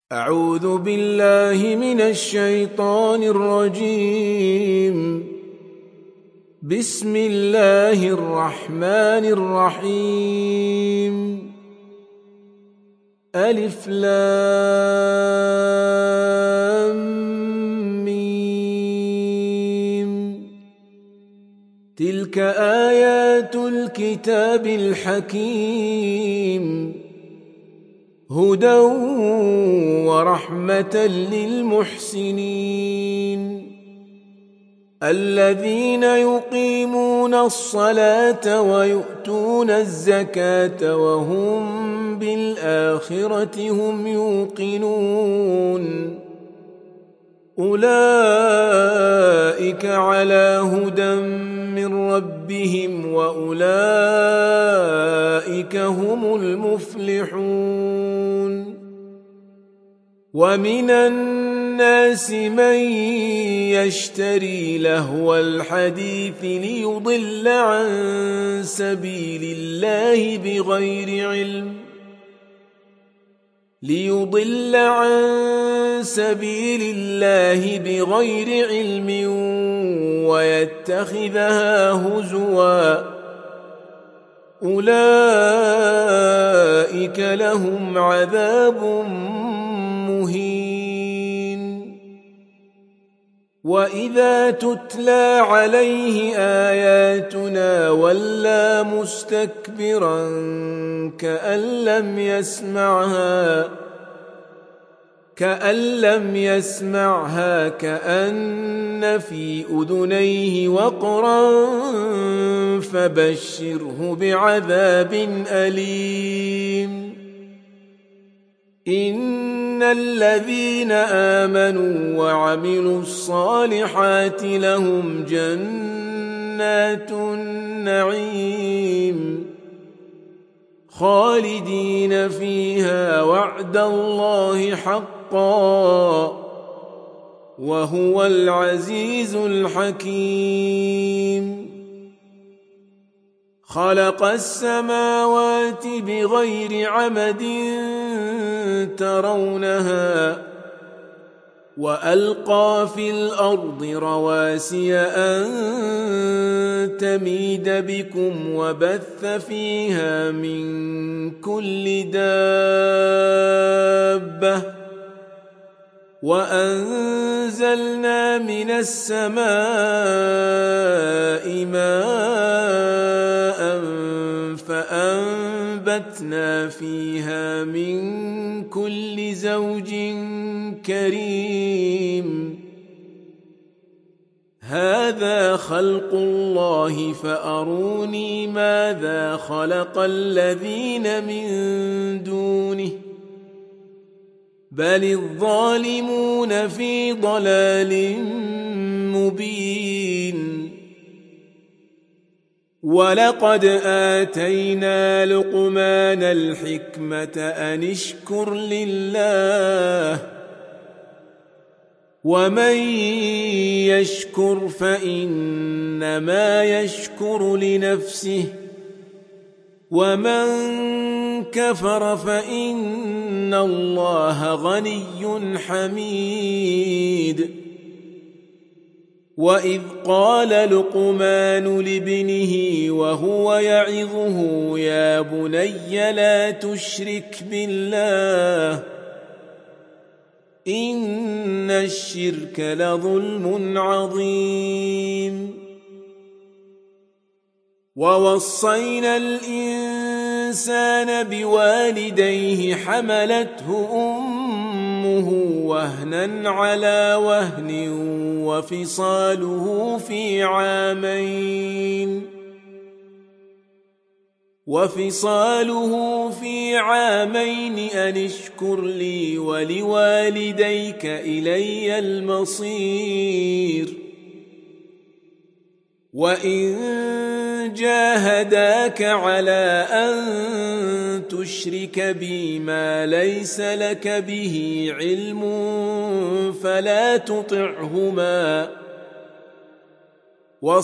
أعوذ بالله من الشيطان الرجيم. بسم الله الرحمن الرحيم. ألف لام ميم. تلك آيات الكتاب الحكيم، هدى ورحمة للمحسنين الذين يقيمون الصلاة ويؤتون الزكاة وهم بالآخرة هم يوقنون. أولئك على هدى من ربهم وأولئك هم المفلحون. ومن الناس من يشتري لهو الحديث ليضل عن سبيل الله بغير علم ويتخذها هزوا. أولئك لهم عذاب مهين. وإذا تتلى عليه آياتنا ولى مستكبرا كأن لم يسمعها كأن في أذنيه وقرا فبشره بعذاب أليم. إن الذين آمنوا وعملوا الصالحات لهم جنات النعيم خالدين فيها وعد الله حقا وهو العزيز الحكيم. خلق السماوات بغير عمد ترونها وألقى في الأرض رواسي أن تميد بكم وبث فيها من كل دابة وأنزلنا من السماء ماء فأنبتنا فيها من كل زوج كريم. هذا خلق الله فأروني ماذا خلق الذين من دونه بل الظالمون في ضلال مبين. ولقد آتينا لقمان الحكمة أن اشكر لله ومن يشكر فإنما يشكر لنفسه ومن كفر فإن الله غني حميد. وإذ قال لقمان لابنه وهو يعظه يا بني لا تشرك بالله إن الشرك لظلم عظيم. ووصينا الإنسان بوالديه حملته أمه وهنا على وهن وفصاله في عامين أن اشكر لي ولوالديك إلي المصير. وإن جاهداك على أن تشرك بي ما ليس لك به علم فلا تطعهما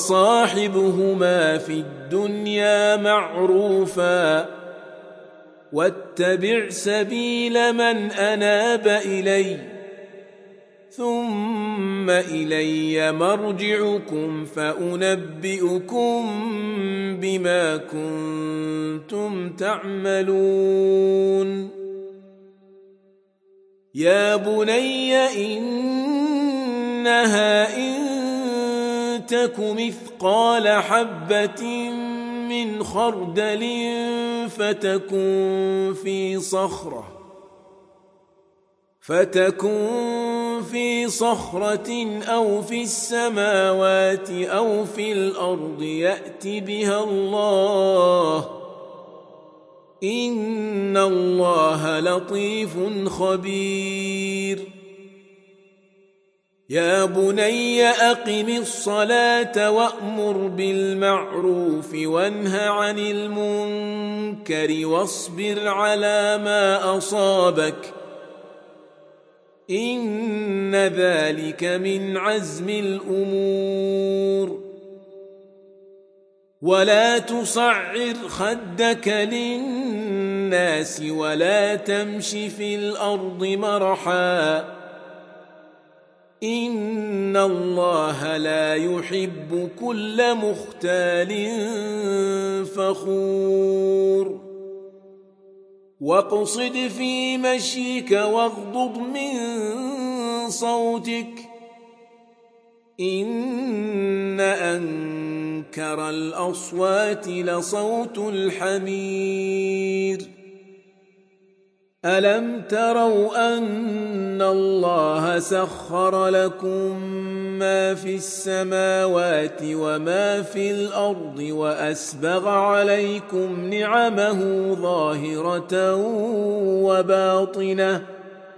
وصاحبهما في الدنيا معروفا واتبع سبيل من أناب إلي ثم إلي مرجعكم فأنبئكم بما كنتم تعملون يا بني إنها إن تك مثقال حبة من خردل فتكن في صخرة أو في السماوات أو في الأرض يأت بها الله إن الله لطيف خبير يا بني أقم الصلاة وأمر بالمعروف وانه عن المنكر واصبر على ما أصابك إن ذلك من عزم الأمور ولا تصعر خدك للناس ولا تمش في الأرض مرحا إن الله لا يحب كل مختال فخور واقصد في مشيك واغضض من صوتك إن أنكر الأصوات لصوت الحمير ألم تروا أن الله سخر لكم ما في السماوات وما في الأرض وأسبغ عليكم نعمه ظاهرة وباطنة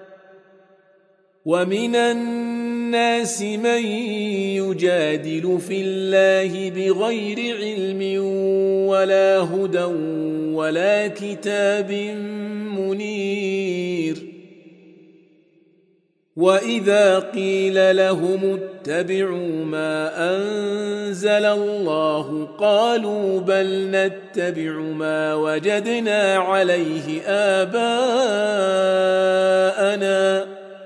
ومن الناس من يجادل في الله بغير علم ولا هدى ولا كتاب منير وإذا قيل لهم اتبعوا ما أنزل الله قالوا بل نتبع ما وجدنا عليه آباءنا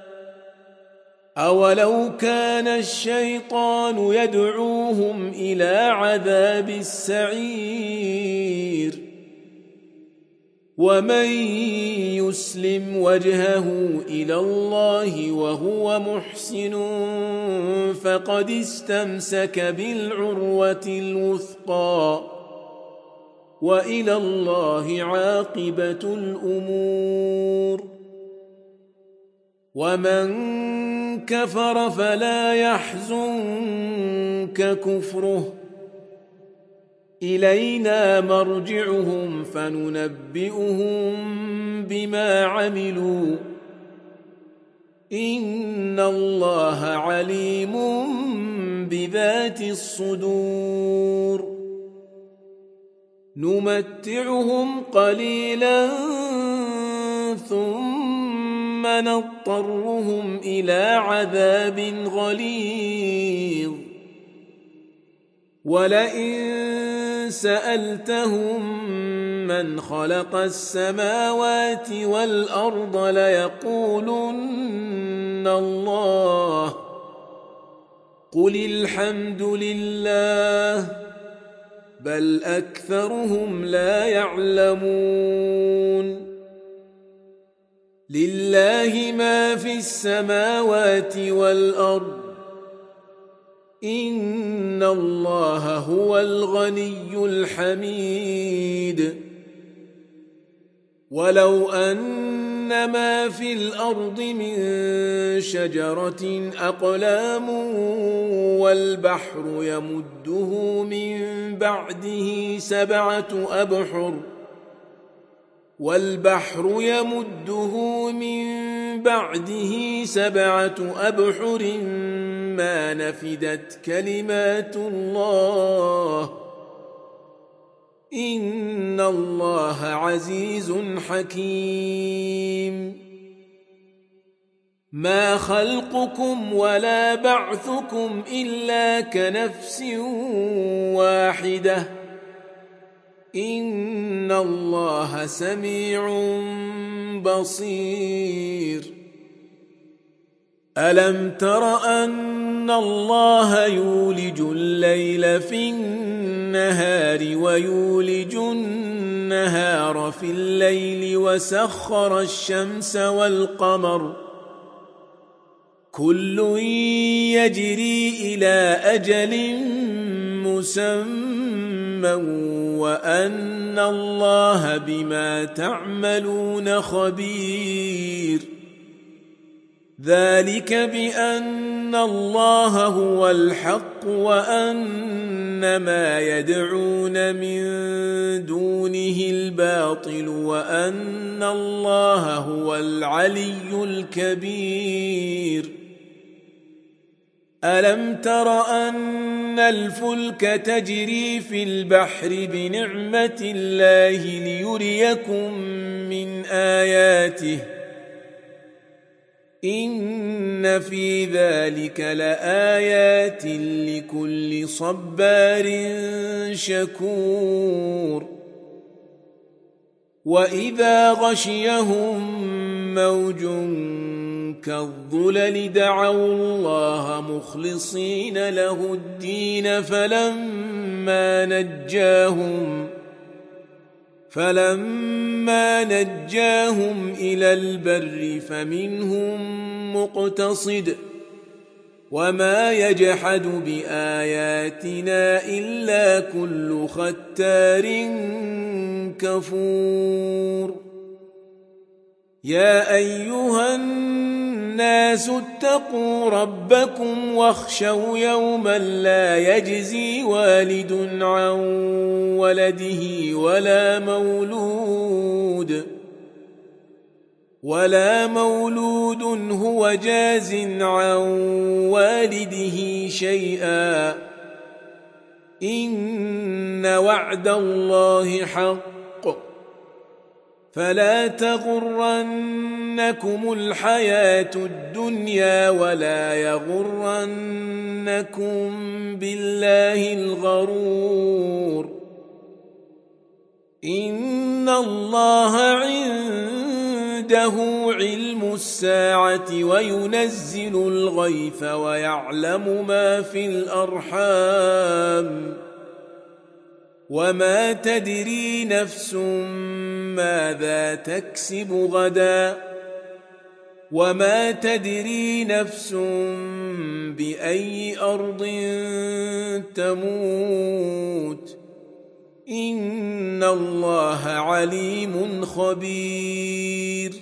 أولو كان الشيطان يدعوهم إلى عذاب السعير ومن يسلم وجهه إلى الله وهو محسن فقد استمسك بالعروة الوثقى وإلى الله عاقبة الأمور ومن كفر فلا يحزنك كفره إلينا مرجعهم فننبئهم بما عملوا إن الله عليم بذات الصدور نمتعهم قليلا ثم نضطرهم إلى عذاب غليظ ولئن سألتهم من خلق السماوات والأرض ليقولن الله قل الحمد لله بل أكثرهم لا يعلمون لله ما في السماوات والأرض إن الله هو الغني الحميد ولو أن ما في الأرض من شجرة أقلام والبحر يمده من بعده سبعة أبحر ما نفدت كلمات الله إن الله عزيز حكيم ما خلقكم ولا بعثكم إلا كنفس واحدة إن الله سميع بصير ألم تر أن الله يولج الليل في النهار ويولج النهار في الليل وسخر الشمس والقمر كل يجري إلى أجل مسمى وأن الله بما تعملون خبير ذلك بأن الله هو الحق وأن ما يدعون من دونه الباطل وأن الله هو العلي الكبير ألم تر أن الفلك تجري في البحر بنعمة الله ليريكم من آياته إن في ذلك لآيات لكل صبار شكور وإذا غشيهم موج كالظلل دعوا الله مخلصين له الدين فلما نجاهم إلى البر فمنهم مقتصد وما يجحد بآياتنا إلا كل ختار كفور يا أيها الناس اتقوا ربكم واخشوا يوما لا يجزي والد عن ولده ولا مولود هو جاز عن والده شيئا إن وعد الله حق فلا تغرنكم الحياة الدنيا ولا يغرنكم بالله الغرور إن الله عنده علم الساعة وينزل الغيث ويعلم ما في الأرحام وما تدري نفس ماذا تكسب غدا وما تدري نفس بأي أرض تموت إن الله عليم خبير